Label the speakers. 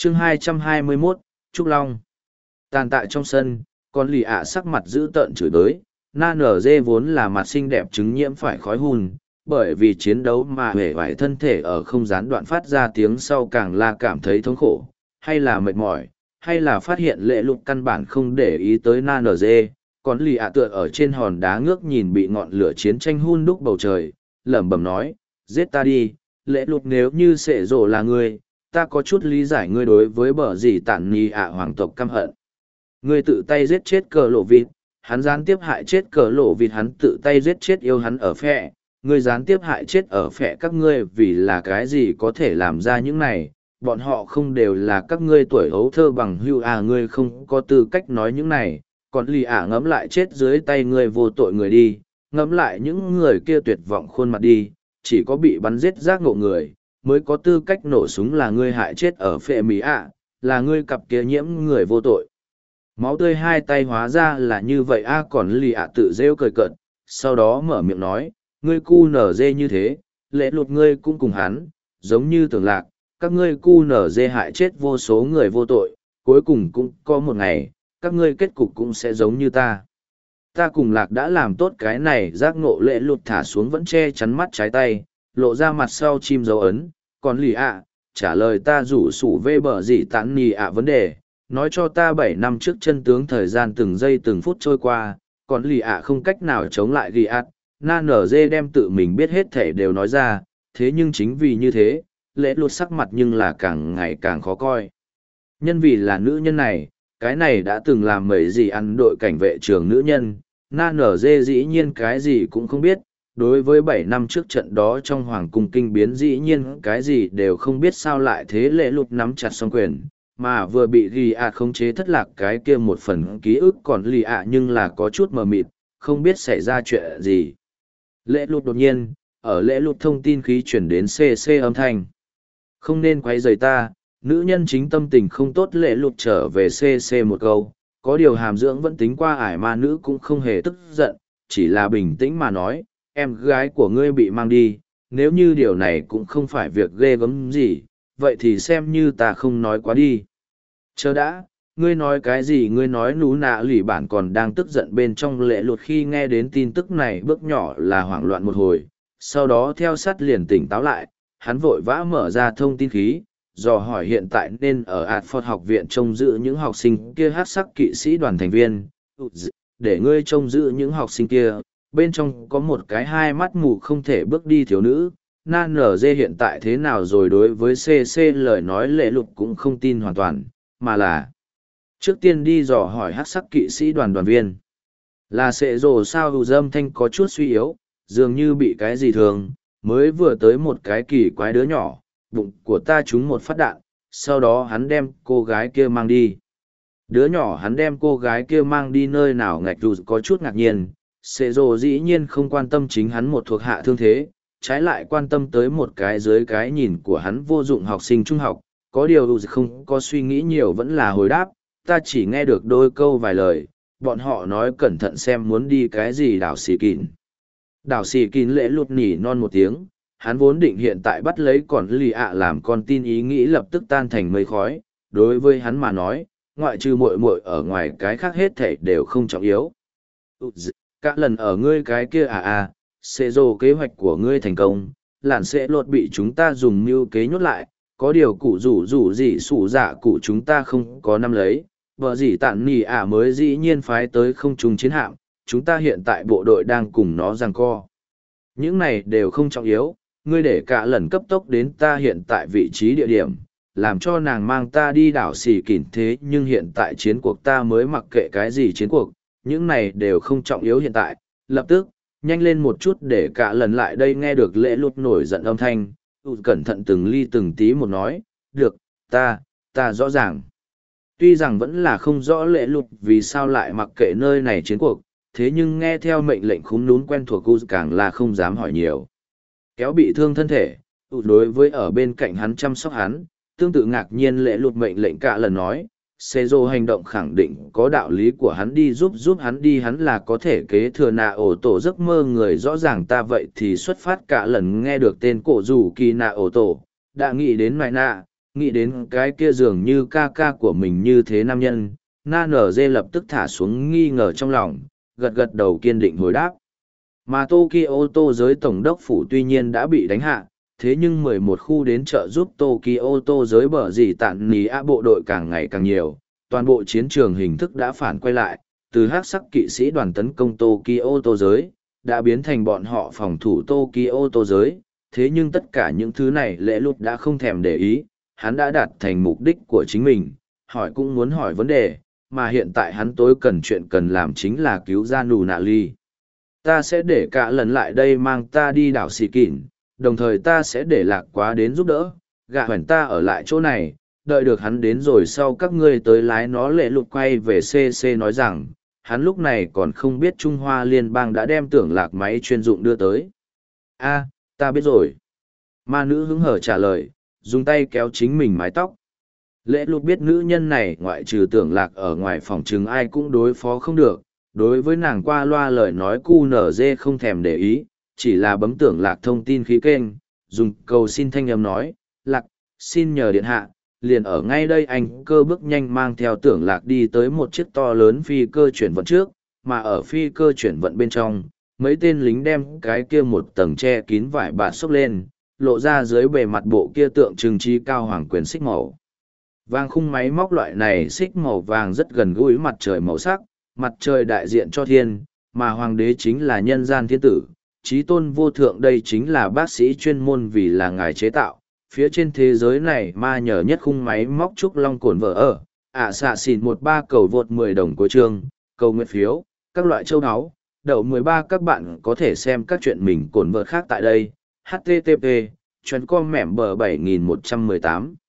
Speaker 1: chương 221, Trúc Long. Tàn tại trong sân, con lì ạ sắc mặt dữ tợn chửi tới, na nở dê vốn là mặt xinh đẹp chứng nhiễm phải khói hun, bởi vì chiến đấu mà hề vải thân thể ở không gián đoạn phát ra tiếng sau càng là cảm thấy thống khổ, hay là mệt mỏi, hay là phát hiện lệ lục căn bản không để ý tới na nở dê. Con lì ạ tựa ở trên hòn đá ngước nhìn bị ngọn lửa chiến tranh hun đúc bầu trời, lẩm bẩm nói, giết ta đi, lệ lục nếu như sệ rổ là ngươi, ta có chút lý giải ngươi đối với bờ gì tản ni ạ hoàng tộc căm hận. Ngươi tự tay giết chết cờ lộ vịt, hắn gián tiếp hại chết cờ lộ vịt, hắn tự tay giết chết yêu hắn ở phe, ngươi gián tiếp hại chết ở phe các ngươi vì là cái gì có thể làm ra những này, bọn họ không đều là các ngươi tuổi hấu thơ bằng hưu à, ngươi không có tư cách nói những này, còn lì ả ngẫm lại chết dưới tay ngươi vô tội người đi, ngẫm lại những người kia tuyệt vọng khuôn mặt đi, chỉ có bị bắn giết giác ngộ người, mới có tư cách nổ súng là ngươi hại chết ở phệ mỹ ạ, là ngươi cặp kia nhiễm người vô tội. Máu tươi hai tay hóa ra là như vậy a, còn lì ạ tự rêu cười cợt, sau đó mở miệng nói, ngươi cu nở dê như thế, lễ lụt ngươi cũng cùng hắn, giống như tưởng lạc, các ngươi cu nở dê hại chết vô số người vô tội, cuối cùng cũng có một ngày, các ngươi kết cục cũng sẽ giống như ta. Ta cùng lạc đã làm tốt cái này, giác ngộ lễ lụt thả xuống vẫn che chắn mắt trái tay, lộ ra mặt sau chim dấu ấn, còn lì ạ, trả lời ta rủ sủ vê bờ gì tán nì ạ vấn đề, nói cho ta 7 năm trước chân tướng thời gian từng giây từng phút trôi qua, còn lì ạ không cách nào chống lại ghi ạt, na nở dê đem tự mình biết hết thể đều nói ra, thế nhưng chính vì như thế, lễ lụt sắc mặt nhưng là càng ngày càng khó coi. Nhân vì là nữ nhân này, cái này đã từng làm mấy gì ăn đội cảnh vệ trường nữ nhân, na nở dê dĩ nhiên cái gì cũng không biết, đối với 7 năm trước trận đó trong hoàng cung kinh biến dĩ nhiên cái gì đều không biết, sao lại thế. Lễ lụt nắm chặt song quyền, mà vừa bị ghi ạ khống chế thất lạc cái kia một phần ký ức còn lì ạ nhưng là có chút mờ mịt, không biết xảy ra chuyện gì. Lễ lụt đột nhiên, ở lễ lụt thông tin khí chuyển đến CC âm thanh. Không nên quay rời ta, nữ nhân chính tâm tình không tốt. Lễ lụt trở về CC một câu, có điều hàm dưỡng vẫn tính qua ải ma nữ cũng không hề tức giận, chỉ là bình tĩnh mà nói, em gái của ngươi bị mang đi, nếu như điều này cũng không phải việc ghê gớm gì, vậy thì xem như ta không nói quá đi. Chờ đã, ngươi nói cái gì? Ngươi nói nú nạ lỉ bản còn đang tức giận bên trong. Lễ lụt khi nghe đến tin tức này bước nhỏ là hoảng loạn một hồi, sau đó theo sát liền tỉnh táo lại, hắn vội vã mở ra thông tin khí, dò hỏi hiện tại nên ở Adford học viện trông giữ những học sinh kia hát sắc kỵ sĩ đoàn thành viên, để ngươi trông giữ những học sinh kia, bên trong có một cái hai mắt mù không thể bước đi thiếu nữ. Na nở dê hiện tại thế nào rồi? Đối với CC lời nói lễ lục cũng không tin hoàn toàn, mà là trước tiên đi dò hỏi hát sắc kỵ sĩ đoàn đoàn viên. Là sệ rồ sao? Hù dâm thanh có chút suy yếu, dường như bị cái gì thường, mới vừa tới một cái kỳ quái đứa nhỏ, bụng của ta trúng một phát đạn, sau đó hắn đem cô gái kia mang đi. Đứa nhỏ hắn đem cô gái kia mang đi nơi nào? Ngạch dù có chút ngạc nhiên, sệ rồ dĩ nhiên không quan tâm chính hắn một thuộc hạ thương thế, trái lại quan tâm tới một cái dưới cái nhìn của hắn vô dụng học sinh trung học. Có điều không có suy nghĩ nhiều vẫn là hồi đáp, ta chỉ nghe được đôi câu vài lời, bọn họ nói cẩn thận xem muốn đi cái gì đảo xì kín. Đảo xì kín. Lễ lụt nỉ non một tiếng, hắn vốn định hiện tại bắt lấy còn lì ạ làm con tin, ý nghĩ lập tức tan thành mây khói. Đối với hắn mà nói, ngoại trừ muội muội ở ngoài cái khác hết thảy đều không trọng yếu. Cả lần ở ngươi cái kia sẽ dồ kế hoạch của ngươi thành công, làn sẽ lột bị chúng ta dùng mưu kế nhốt lại, có điều cụ rủ gì sủ dạ cụ chúng ta không có nắm lấy, vợ gì tản nỉ mới dĩ nhiên phái tới không trung chiến hạm, chúng ta hiện tại bộ đội đang cùng nó giằng co. Những này đều không trọng yếu, ngươi để cả lần cấp tốc đến ta hiện tại vị trí địa điểm, làm cho nàng mang ta đi đảo xì kỉn. Thế nhưng hiện tại chiến cuộc ta mới mặc kệ cái gì chiến cuộc, những này đều không trọng yếu hiện tại, lập tức, nhanh lên một chút để cả lần lại đây. Nghe được lễ lụt nổi giận âm thanh, cẩn thận từng ly từng tí một nói, được, ta rõ ràng. Tuy rằng vẫn là không rõ lễ lụt vì sao lại mặc kệ nơi này chiến cuộc, thế nhưng nghe theo mệnh lệnh khúm núm quen thuộc càng là không dám hỏi nhiều. Kéo bị thương thân thể, đối với ở bên cạnh hắn chăm sóc hắn, tương tự ngạc nhiên lễ lụt mệnh lệnh cả lần nói, Sezo hành động khẳng định có đạo lý của hắn, đi giúp hắn đi, hắn là có thể kế thừa nạ ổ tổ giấc mơ người rõ ràng. Ta vậy thì xuất phát. Cả lần nghe được tên cổ rủ kỳ nạ ổ tổ, đã nghĩ đến mại nạ, Nghĩ đến cái kia dường như ca ca của mình như thế nam nhân, Na Nở Dê lập tức thả xuống nghi ngờ trong lòng, gật gật đầu kiên định hồi đáp. Mà Tokyo Tô giới tổng đốc phủ tuy nhiên đã bị đánh hạ, thế nhưng 11 khu đến trợ giúp Tokyo Tô giới bở gì tạn ní ạ bộ đội càng ngày càng nhiều, toàn bộ chiến trường hình thức đã phản quay lại, từ hắc sắc kỵ sĩ đoàn tấn công Tokyo Tô giới, đã biến thành bọn họ phòng thủ Tokyo Tô giới, thế nhưng tất cả những thứ này lễ lụt đã không thèm để ý, hắn đã đạt thành mục đích của chính mình, hỏi cũng muốn hỏi vấn đề, mà hiện tại hắn tối cần chuyện cần làm chính là cứu ra Nù Nạ Ly. Ta sẽ để cả lần lại đây mang ta đi đảo Xì Kỉn, đồng thời ta sẽ để Lạc Quá đến giúp đỡ, gạ hoành ta ở lại chỗ này, đợi được hắn đến rồi sau các ngươi tới lái nó lệ lụt quay về CC nói rằng, hắn lúc này còn không biết Trung Hoa Liên bang đã đem tưởng lạc máy chuyên dụng đưa tới. A, ta biết rồi. Ma nữ hứng hở trả lời, dùng tay kéo chính mình mái tóc. Lễ lụt biết nữ nhân này ngoại trừ tưởng lạc ở ngoài phòng trừng ai cũng đối phó không được, đối với nàng qua loa lời nói cu nở dê không thèm để ý, chỉ là bấm tưởng lạc thông tin khí kênh, dùng cầu xin thanh âm nói, lạc, xin nhờ điện hạ, liền ở ngay đây anh cơ bước nhanh mang theo tưởng lạc đi tới một chiếc to lớn phi cơ chuyển vận trước, mà ở phi cơ chuyển vận bên trong, mấy tên lính đem cái kia một tầng che kín vải bạt xốc lên, lộ ra dưới bề mặt bộ kia tượng trưng trí cao hoàng quyền xích màu. Vàng khung máy móc loại này xích màu vàng rất gần gũi mặt trời màu sắc, mặt trời đại diện cho thiên, mà hoàng đế chính là nhân gian thiên tử, trí tôn vô thượng đây chính là bác sĩ chuyên môn vì là ngài chế tạo. Phía trên thế giới này ma nhờ nhất khung máy móc trúc long cồn vợ ở, xạ xỉn 13 cầu vượt 10 đồng của chương, cầu nguyện phiếu, các loại châu áo, đậu 13 các bạn có thể xem các chuyện mình cồn vợ khác tại đây, http, chuyến com mẻm bờ 7118.